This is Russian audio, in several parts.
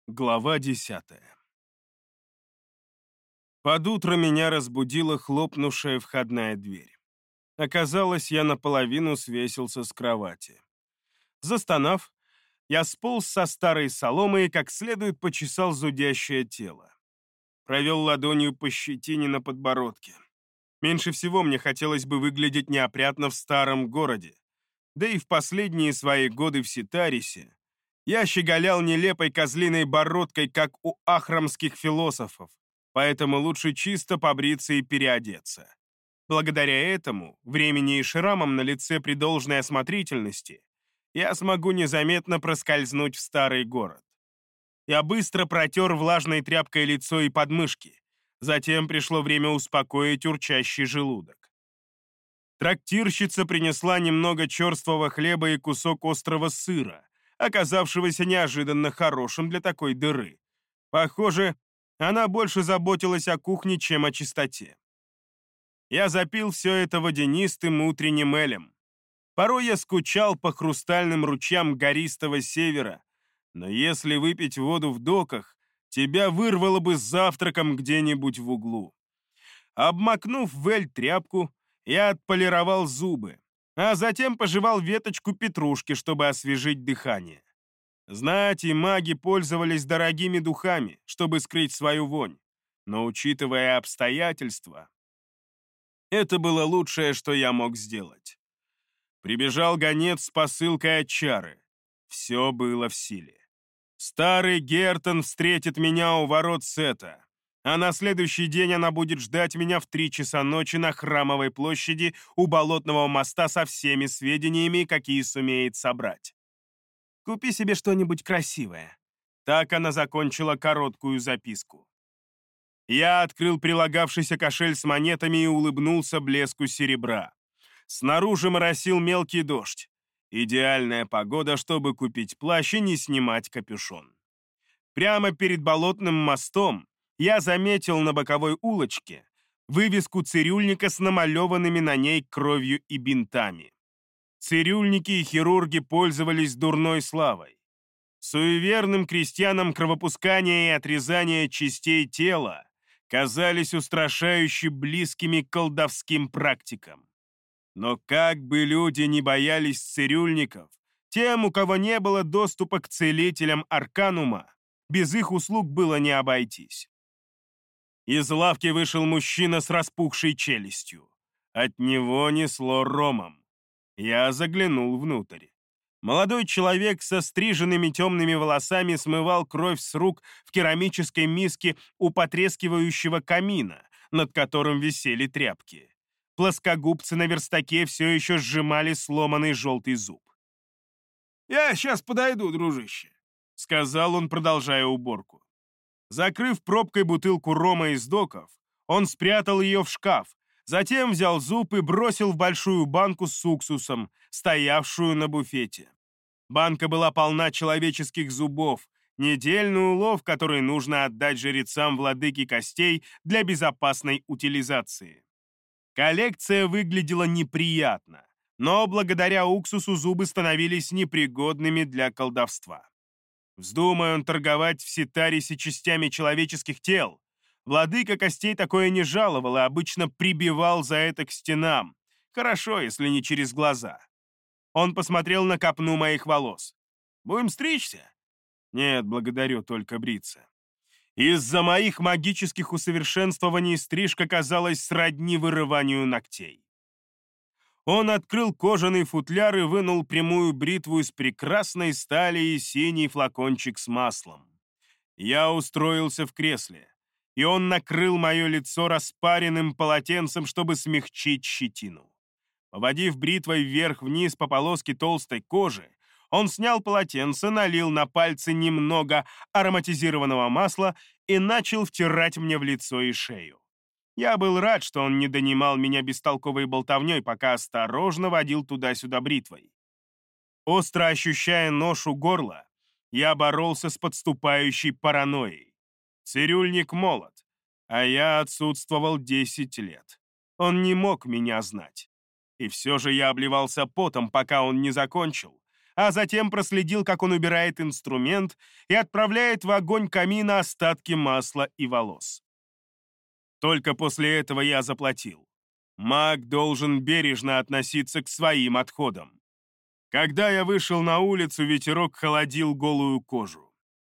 Глава 10. Под утро меня разбудила хлопнувшая входная дверь. Оказалось, я наполовину свесился с кровати. Застонав, я сполз со старой соломы и как следует почесал зудящее тело. Провел ладонью по щетине на подбородке. Меньше всего мне хотелось бы выглядеть неопрятно в старом городе. Да и в последние свои годы в Ситарисе я щеголял нелепой козлиной бородкой, как у ахрамских философов, поэтому лучше чисто побриться и переодеться. Благодаря этому, времени и шрамам на лице при должной осмотрительности, я смогу незаметно проскользнуть в старый город. Я быстро протер влажной тряпкой лицо и подмышки. Затем пришло время успокоить урчащий желудок. Трактирщица принесла немного черствого хлеба и кусок острого сыра, оказавшегося неожиданно хорошим для такой дыры. Похоже, она больше заботилась о кухне, чем о чистоте. Я запил все это водянистым утренним элем. Порой я скучал по хрустальным ручьям гористого севера, но если выпить воду в доках, тебя вырвало бы с завтраком где-нибудь в углу. Обмакнув в эль тряпку, я отполировал зубы, а затем пожевал веточку петрушки, чтобы освежить дыхание. Знать и маги пользовались дорогими духами, чтобы скрыть свою вонь, но, учитывая обстоятельства, это было лучшее, что я мог сделать. Прибежал гонец с посылкой от чары. Все было в силе. Старый Гертон встретит меня у ворот Сета, а на следующий день она будет ждать меня в 3 часа ночи на Храмовой площади у Болотного моста со всеми сведениями, какие сумеет собрать. «Купи себе что-нибудь красивое». Так она закончила короткую записку. Я открыл прилагавшийся кошель с монетами и улыбнулся блеску серебра. Снаружи моросил мелкий дождь. Идеальная погода, чтобы купить плащ и не снимать капюшон. Прямо перед Болотным мостом я заметил на боковой улочке вывеску цирюльника с намалеванными на ней кровью и бинтами. Цирюльники и хирурги пользовались дурной славой. Суеверным крестьянам кровопускание и отрезание частей тела казались устрашающе близкими к колдовским практикам. Но как бы люди не боялись цирюльников, тем, у кого не было доступа к целителям Арканума, без их услуг было не обойтись. Из лавки вышел мужчина с распухшей челюстью. От него несло ромом. Я заглянул внутрь. Молодой человек со стриженными темными волосами смывал кровь с рук в керамической миске у потрескивающего камина, над которым висели тряпки. Плоскогубцы на верстаке все еще сжимали сломанный желтый зуб. «Я сейчас подойду, дружище», — сказал он, продолжая уборку. Закрыв пробкой бутылку рома из доков, он спрятал ее в шкаф, затем взял зуб и бросил в большую банку с уксусом, стоявшую на буфете. Банка была полна человеческих зубов, недельный улов, который нужно отдать жрецам владыки костей для безопасной утилизации. Коллекция выглядела неприятно, но благодаря уксусу зубы становились непригодными для колдовства. Вздумая он торговать в Ситарисе частями человеческих тел, владыка костей такое не жаловал и обычно прибивал за это к стенам. Хорошо, если не через глаза. Он посмотрел на копну моих волос. «Будем стричься?» «Нет, благодарю, только бриться». Из-за моих магических усовершенствований стрижка казалась сродни вырыванию ногтей. Он открыл кожаный футляр и вынул прямую бритву из прекрасной стали и синий флакончик с маслом. Я устроился в кресле, и он накрыл мое лицо распаренным полотенцем, чтобы смягчить щетину. Поводив бритвой вверх-вниз по полоске толстой кожи, он снял полотенце, налил на пальцы немного ароматизированного масла и начал втирать мне в лицо и шею. Я был рад, что он не донимал меня бестолковой болтовней, пока осторожно водил туда-сюда бритвой. Остро ощущая нож у горла, я боролся с подступающей паранойей. Цирюльник молод, а я отсутствовал 10 лет. Он не мог меня знать. И все же я обливался потом, пока он не закончил, а затем проследил, как он убирает инструмент и отправляет в огонь камина остатки масла и волос. Только после этого я заплатил. Маг должен бережно относиться к своим отходам. Когда я вышел на улицу, ветерок холодил голую кожу.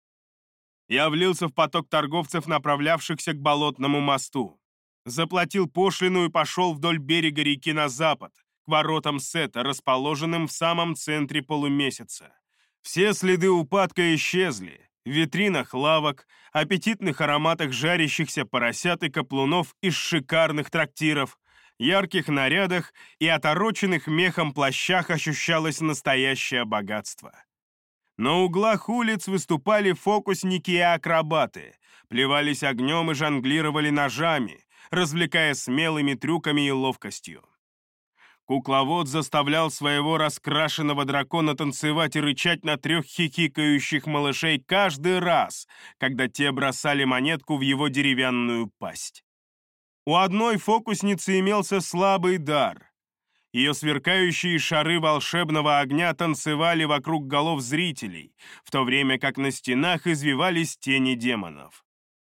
Я влился в поток торговцев, направлявшихся к Болотному мосту. Заплатил пошлину и пошел вдоль берега реки на запад, к воротам Сета, расположенным в самом центре полумесяца. Все следы упадка исчезли. В витринах лавок, аппетитных ароматах жарящихся поросят и каплунов из шикарных трактиров, ярких нарядах и отороченных мехом плащах ощущалось настоящее богатство. На углах улиц выступали фокусники и акробаты, плевались огнем и жонглировали ножами, развлекая смелыми трюками и ловкостью. Кукловод заставлял своего раскрашенного дракона танцевать и рычать на 3 хихикающих малышей каждый раз, когда те бросали монетку в его деревянную пасть. У одной фокусницы имелся слабый дар. Ее сверкающие шары волшебного огня танцевали вокруг голов зрителей, в то время как на стенах извивались тени демонов.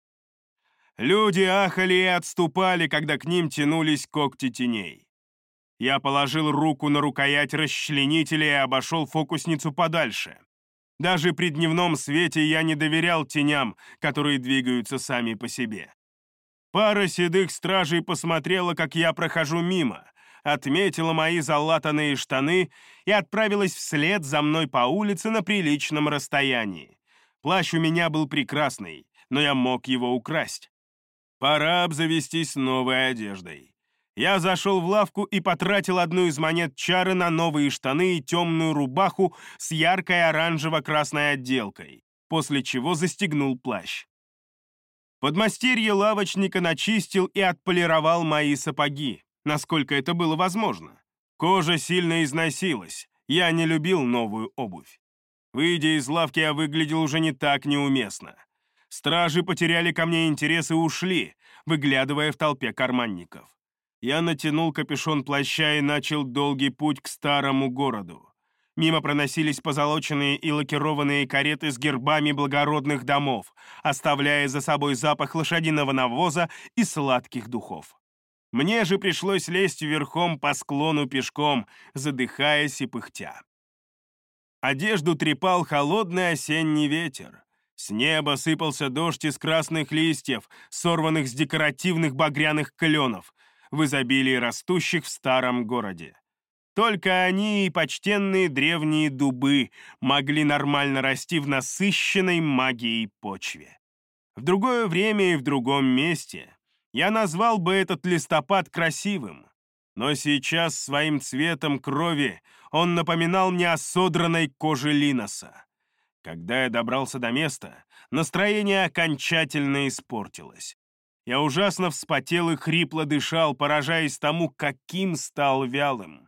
Люди ахали и отступали, когда к ним тянулись когти теней. Я положил руку на рукоять расчленителя и обошел фокусницу подальше. Даже при дневном свете я не доверял теням, которые двигаются сами по себе. Пара седых стражей посмотрела, как я прохожу мимо, отметила мои залатанные штаны и отправилась вслед за мной по улице на приличном расстоянии. Плащ у меня был прекрасный, но я мог его украсть. Пора обзавестись новой одеждой. Я зашел в лавку и потратил одну из монет чары на новые штаны и темную рубаху с яркой оранжево-красной отделкой, после чего застегнул плащ. Подмастерье лавочника начистил и отполировал мои сапоги, насколько это было возможно. Кожа сильно износилась, я не любил новую обувь. Выйдя из лавки, я выглядел уже не так неуместно. Стражи потеряли ко мне интерес и ушли, выглядывая в толпе карманников. Я натянул капюшон плаща и начал долгий путь к старому городу. Мимо проносились позолоченные и лакированные кареты с гербами благородных домов, оставляя за собой запах лошадиного навоза и сладких духов. Мне же пришлось лезть верхом по склону пешком, задыхаясь и пыхтя. Одежду трепал холодный осенний ветер. С неба сыпался дождь из красных листьев, сорванных с декоративных багряных кленов, в изобилии растущих в старом городе. Только они и почтенные древние дубы могли нормально расти в насыщенной магией почве. В другое время и в другом месте я назвал бы этот листопад красивым, но сейчас своим цветом крови он напоминал мне о содранной коже Линоса. Когда я добрался до места, настроение окончательно испортилось. Я ужасно вспотел и хрипло дышал, поражаясь тому, каким стал вялым.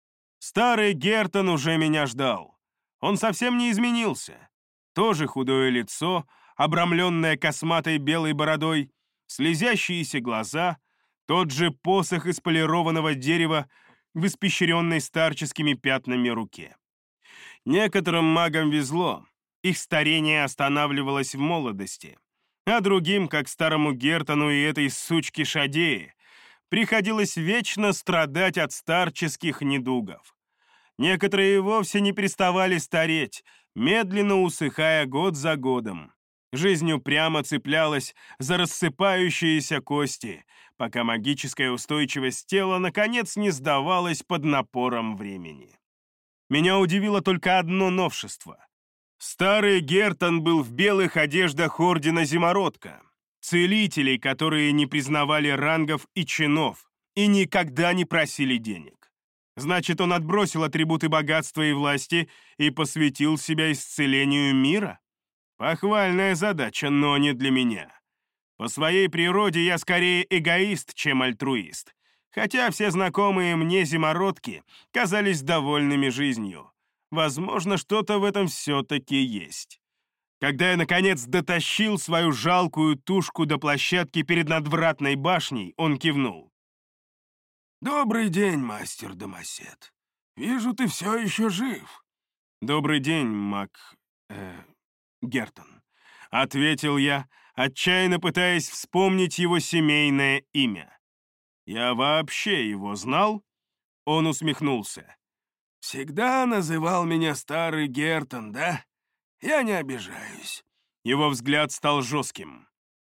Старый Гертон уже меня ждал. Он совсем не изменился. Тоже худое лицо, обрамленное косматой белой бородой, слезящиеся глаза, тот же посох из полированного дерева в испещренной старческими пятнами руке. Некоторым магам везло, их старение останавливалось в молодости, а другим, как старому Гертону и этой сучке Шадее, приходилось вечно страдать от старческих недугов. Некоторые вовсе не переставали стареть, медленно усыхая год за годом. Жизнь упрямо цеплялась за рассыпающиеся кости, пока магическая устойчивость тела наконец не сдавалась под напором времени. Меня удивило только одно новшество. Старый Гертон был в белых одеждах Ордена Зимородка, целителей, которые не признавали рангов и чинов и никогда не просили денег. Значит, он отбросил атрибуты богатства и власти и посвятил себя исцелению мира? Похвальная задача, но не для меня. По своей природе я скорее эгоист, чем альтруист, хотя все знакомые мне зимородки казались довольными жизнью. Возможно, что-то в этом все-таки есть. Когда я, наконец, дотащил свою жалкую тушку до площадки перед надвратной башней, он кивнул. «Добрый день, мастер Домосед. Вижу, ты все еще жив. «Добрый день, Мак... Гертон», — ответил я, отчаянно пытаясь вспомнить его семейное имя. «Я вообще его знал?» Он усмехнулся. «Всегда называл меня старый Гертон, да? Я не обижаюсь». Его взгляд стал жестким.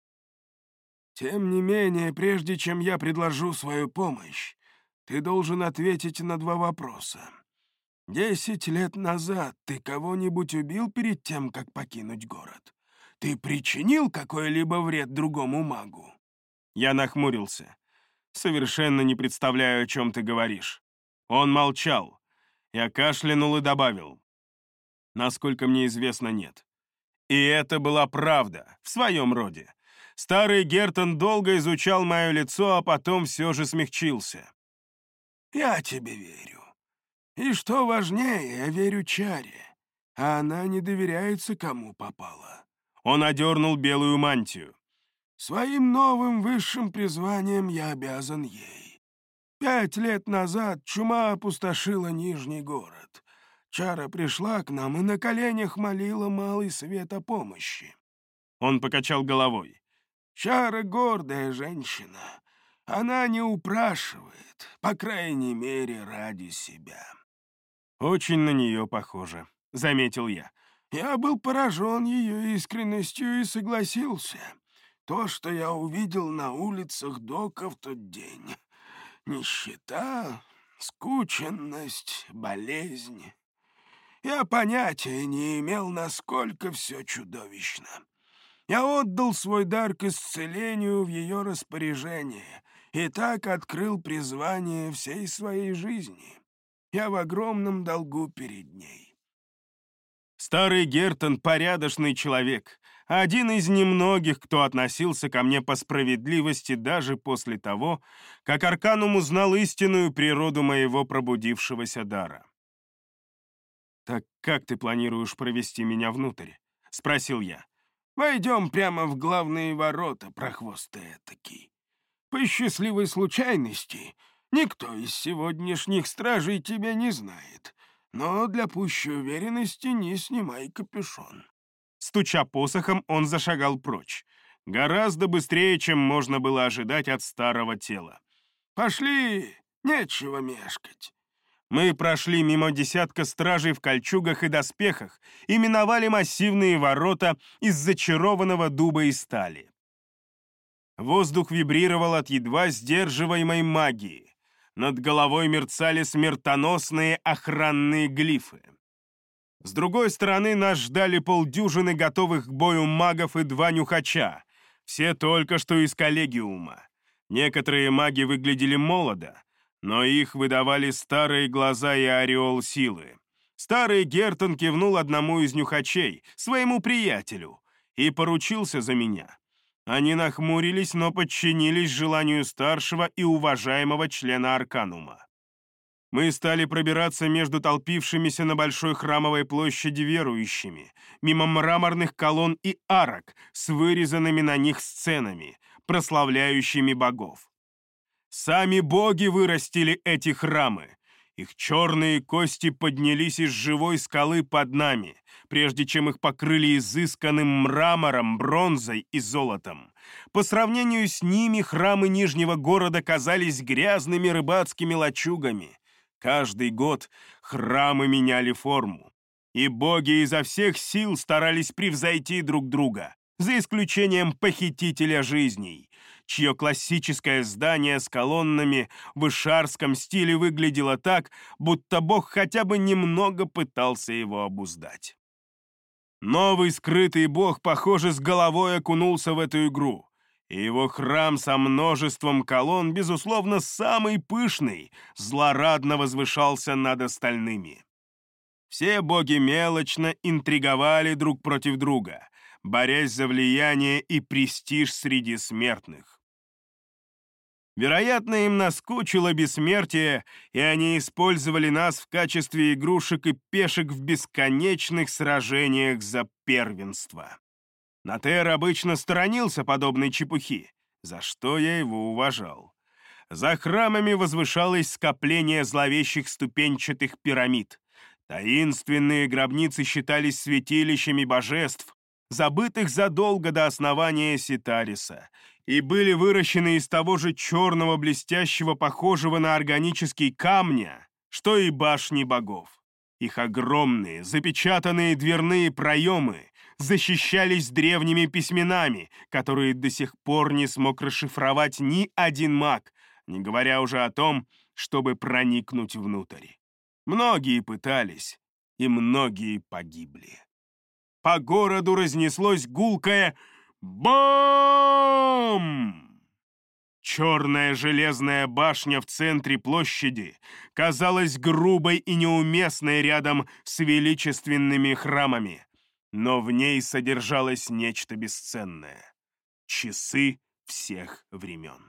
«Тем не менее, прежде чем я предложу свою помощь, ты должен ответить на 2 вопроса. 10 лет назад ты кого-нибудь убил перед тем, как покинуть город? Ты причинил какой-либо вред другому магу?» Я нахмурился. «Совершенно не представляю, о чем ты говоришь». Он молчал. Я кашлянул и добавил. «Насколько мне известно, нет». И это была правда, в своем роде. Старый Гертон долго изучал мое лицо, а потом все же смягчился. «Я тебе верю. И что важнее, я верю Чаре, а она не доверяется, кому попало». Он одернул белую мантию. «Своим новым высшим призванием я обязан ей. 5 лет назад чума опустошила Нижний город. Чара пришла к нам и на коленях молила малый свет о помощи». Он покачал головой. «Чара гордая женщина. Она не упрашивает, по крайней мере, ради себя». «Очень на нее похоже», — заметил я. «Я был поражен ее искренностью и согласился. То, что я увидел на улицах Дока в тот день. Нищета, скученность, болезнь. Я понятия не имел, насколько все чудовищно. Я отдал свой дар к исцелению в ее распоряжение и так открыл призвание всей своей жизни. Я в огромном долгу перед ней». Старый Гертон — порядочный человек, один из немногих, кто относился ко мне по справедливости даже после того, как Арканум узнал истинную природу моего пробудившегося дара. «Так как ты планируешь провести меня внутрь?» — спросил я. «Войдем прямо в главные ворота, прохвостый этакий. По счастливой случайности никто из сегодняшних стражей тебя не знает, но для пущей уверенности не снимай капюшон». Стуча посохом, он зашагал прочь. Гораздо быстрее, чем можно было ожидать от старого тела. «Пошли, нечего мешкать». Мы прошли мимо десятка стражей в кольчугах и доспехах и миновали массивные ворота из зачарованного дуба и стали. Воздух вибрировал от едва сдерживаемой магии. Над головой мерцали смертоносные охранные глифы. С другой стороны нас ждали полдюжины готовых к бою магов и 2 нюхача, все только что из коллегиума. Некоторые маги выглядели молодо, но их выдавали старые глаза и ореол силы. Старый Гертон кивнул одному из нюхачей, своему приятелю, и поручился за меня. Они нахмурились, но подчинились желанию старшего и уважаемого члена Арканума. Мы стали пробираться между толпившимися на большой храмовой площади верующими, мимо мраморных колонн и арок с вырезанными на них сценами, прославляющими богов. Сами боги вырастили эти храмы. Их черные кости поднялись из живой скалы под нами, прежде чем их покрыли изысканным мрамором, бронзой и золотом. По сравнению с ними храмы Нижнего города казались грязными рыбацкими лачугами. Каждый год храмы меняли форму, и боги изо всех сил старались превзойти друг друга, за исключением похитителя жизней, чье классическое здание с колоннами в ишарском стиле выглядело так, будто бог хотя бы немного пытался его обуздать. Новый скрытый бог, похоже, с головой окунулся в эту игру, и его храм со множеством колонн, безусловно, самый пышный, злорадно возвышался над остальными. Все боги мелочно интриговали друг против друга, борясь за влияние и престиж среди смертных. Вероятно, им наскучило бессмертие, и они использовали нас в качестве игрушек и пешек в бесконечных сражениях за первенство. Натер обычно сторонился подобной чепухи, за что я его уважал. За храмами возвышалось скопление зловещих ступенчатых пирамид. Таинственные гробницы считались святилищами божеств, забытых задолго до основания Ситариса, и были выращены из того же черного блестящего, похожего на органический камня, что и башни богов. Их огромные, запечатанные дверные проемы защищались древними письменами, которые до сих пор не смог расшифровать ни один маг, не говоря уже о том, чтобы проникнуть внутрь. Многие пытались, и многие погибли. По городу разнеслось гулкое «Бам!». Черная железная башня в центре площади казалась грубой и неуместной рядом с величественными храмами, но в ней содержалось нечто бесценное — часы всех времен.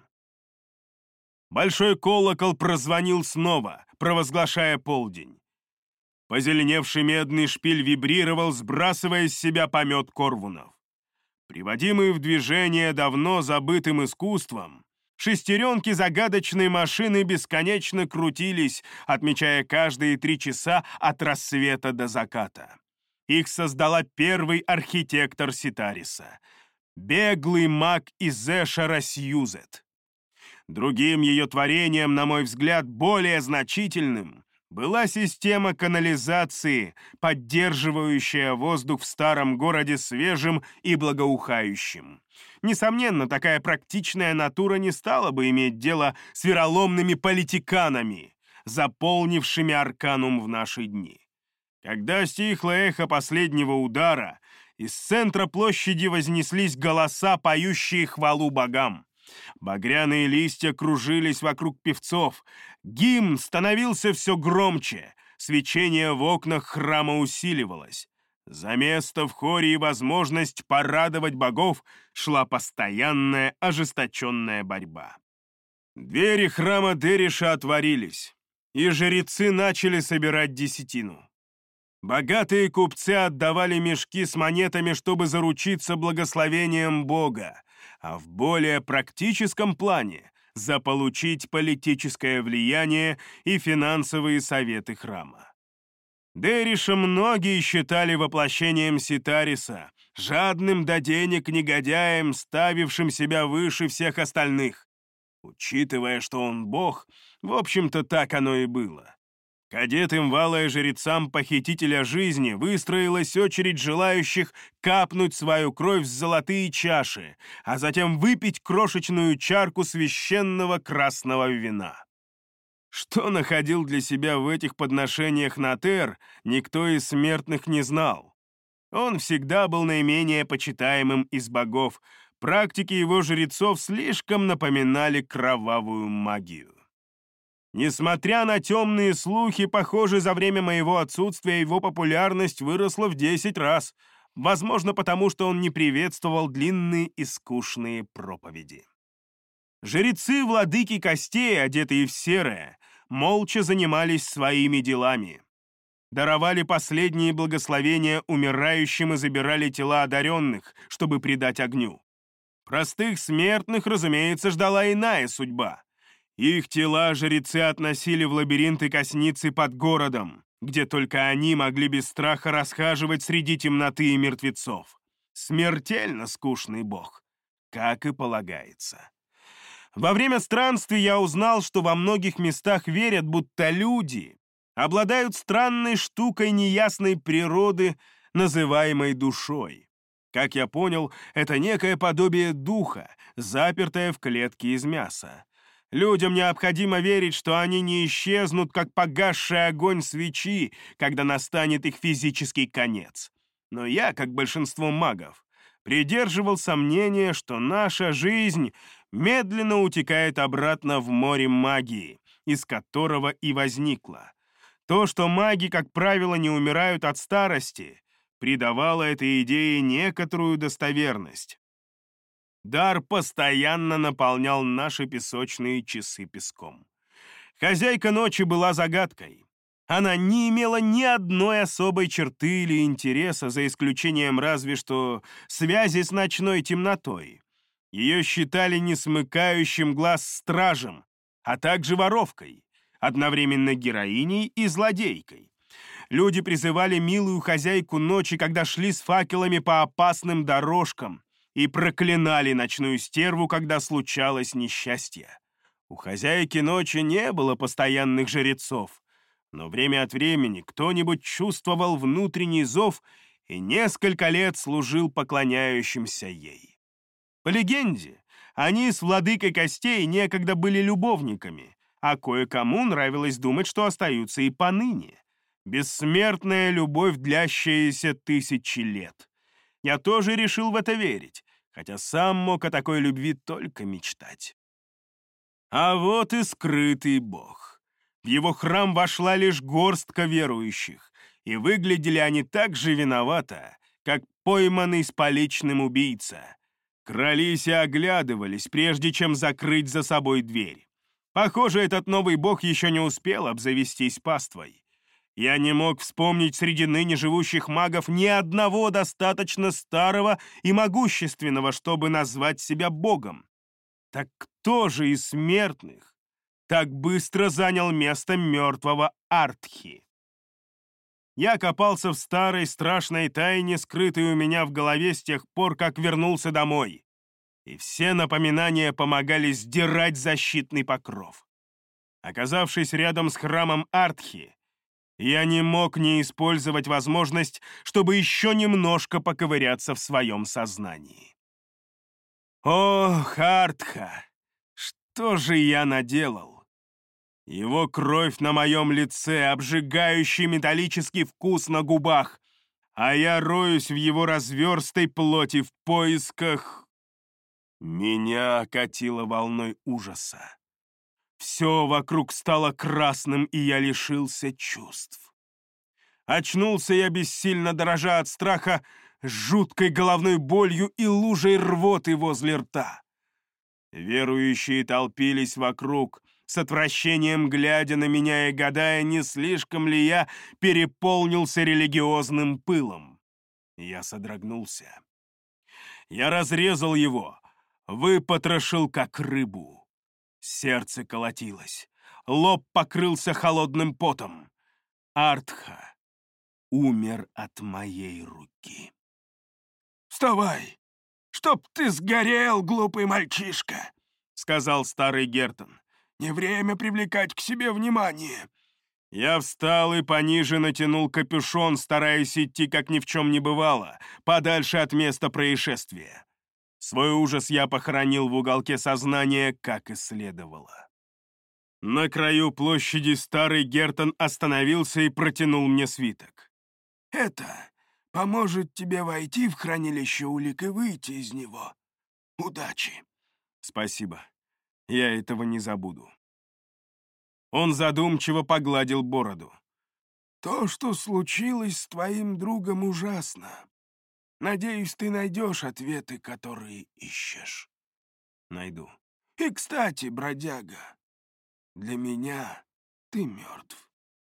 Большой колокол прозвонил снова, провозглашая полдень. Позеленевший медный шпиль вибрировал, сбрасывая с себя помет корвунов. Приводимые в движение давно забытым искусством, шестеренки загадочной машины бесконечно крутились, отмечая каждые 3 часа от рассвета до заката. Их создала первый архитектор Ситариса — беглый маг из Эшера Сьюзет. Другим ее творением, на мой взгляд, более значительным, была система канализации, поддерживающая воздух в старом городе свежим и благоухающим. Несомненно, такая практичная натура не стала бы иметь дело с вероломными политиканами, заполнившими Арканум в наши дни. Когда стихло эхо последнего удара, из центра площади вознеслись голоса, поющие хвалу богам. Багряные листья кружились вокруг певцов. Гимн становился все громче. Свечение в окнах храма усиливалось. За место в хоре и возможность порадовать богов шла постоянная ожесточенная борьба. Двери храма Дериша отворились, и жрецы начали собирать десятину. Богатые купцы отдавали мешки с монетами, чтобы заручиться благословением Бога, а в более практическом плане заполучить политическое влияние и финансовые советы храма. Дериша многие считали воплощением Ситариса, жадным до денег негодяем, ставившим себя выше всех остальных. Учитывая, что он бог, в общем-то так оно и было. К одетым в алое жрецам похитителя жизни выстроилась очередь желающих капнуть свою кровь в золотые чаши, а затем выпить крошечную чарку священного красного вина. Что находил для себя в этих подношениях Натер, никто из смертных не знал. Он всегда был наименее почитаемым из богов, практики его жрецов слишком напоминали кровавую магию. Несмотря на темные слухи, похоже, за время моего отсутствия его популярность выросла в 10 раз, возможно, потому что он не приветствовал длинные и скучные проповеди. Жрецы владыки костей, одетые в серое, молча занимались своими делами. Даровали последние благословения умирающим и забирали тела одаренных, чтобы предать огню. Простых смертных, разумеется, ждала иная судьба. Их тела жрецы относили в лабиринты косницы под городом, где только они могли без страха расхаживать среди темноты и мертвецов. Смертельно скучный бог, как и полагается. Во время странствий я узнал, что во многих местах верят, будто люди обладают странной штукой неясной природы, называемой душой. Как я понял, это некое подобие духа, запертое в клетке из мяса. Людям необходимо верить, что они не исчезнут, как погасший огонь свечи, когда настанет их физический конец. Но я, как большинство магов, придерживался мнения, что наша жизнь медленно утекает обратно в море магии, из которого и возникла. То, что маги, как правило, не умирают от старости, придавало этой идее некоторую достоверность. Дар постоянно наполнял наши песочные часы песком. Хозяйка ночи была загадкой. Она не имела ни одной особой черты или интереса, за исключением разве что связи с ночной темнотой. Ее считали несмыкающим глаз стражем, а также воровкой, одновременно героиней и злодейкой. Люди призывали милую хозяйку ночи, когда шли с факелами по опасным дорожкам, и проклинали ночную стерву, когда случалось несчастье. У хозяйки ночи не было постоянных жрецов, но время от времени кто-нибудь чувствовал внутренний зов и несколько лет служил поклоняющимся ей. По легенде, они с владыкой костей некогда были любовниками, а кое-кому нравилось думать, что остаются и поныне. Бессмертная любовь, длящаяся тысячи лет. Я тоже решил в это верить, хотя сам мог о такой любви только мечтать. А вот и скрытый бог. В его храм вошла лишь горстка верующих, и выглядели они так же виновато, как пойманный с поличным убийца. Крались и оглядывались, прежде чем закрыть за собой дверь. Похоже, этот новый бог еще не успел обзавестись паствой. Я не мог вспомнить среди ныне живущих магов ни одного достаточно старого и могущественного, чтобы назвать себя богом. Так кто же из смертных так быстро занял место мертвого Артхи? Я копался в старой страшной тайне, скрытой у меня в голове с тех пор, как вернулся домой. И все напоминания помогали сдирать защитный покров. Оказавшись рядом с храмом Артхи, я не мог не использовать возможность, чтобы еще немножко поковыряться в своем сознании. Ох, Артха, что же я наделал? Его кровь на моем лице, обжигающий металлический вкус на губах, а я роюсь в его разверстой плоти в поисках... Меня окатило волной ужаса. Все вокруг стало красным, и я лишился чувств. Очнулся я бессильно, дрожа от страха, с жуткой головной болью и лужей рвоты возле рта. Верующие толпились вокруг, с отвращением глядя на меня и гадая, не слишком ли я переполнился религиозным пылом. Я содрогнулся. Я разрезал его, выпотрошил, как рыбу. Сердце колотилось, лоб покрылся холодным потом. Артха умер от моей руки. «Вставай, чтоб ты сгорел, глупый мальчишка!» — сказал старый Гертон. «Не время привлекать к себе внимание». Я встал и пониже натянул капюшон, стараясь идти, как ни в чем не бывало, подальше от места происшествия. Свой ужас я похоронил в уголке сознания, как и следовало. На краю площади старый Гертон остановился и протянул мне свиток. «Это поможет тебе войти в хранилище улик и выйти из него. Удачи!» «Спасибо. Я этого не забуду». Он задумчиво погладил бороду. «То, что случилось с твоим другом, ужасно. Надеюсь, ты найдешь ответы, которые ищешь». «Найду». «И, кстати, бродяга, для меня ты мертв».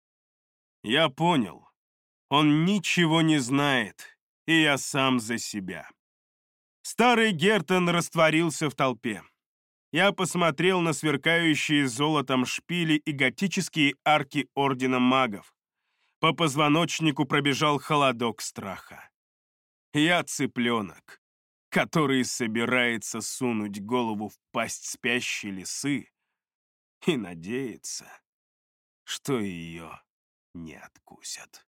Я понял. Он ничего не знает, и я сам за себя. Старый Гертон растворился в толпе. Я посмотрел на сверкающие золотом шпили и готические арки Ордена Магов. По позвоночнику пробежал холодок страха. Я цыпленок, который собирается сунуть голову в пасть спящей лисы и надеется, что ее не откусят.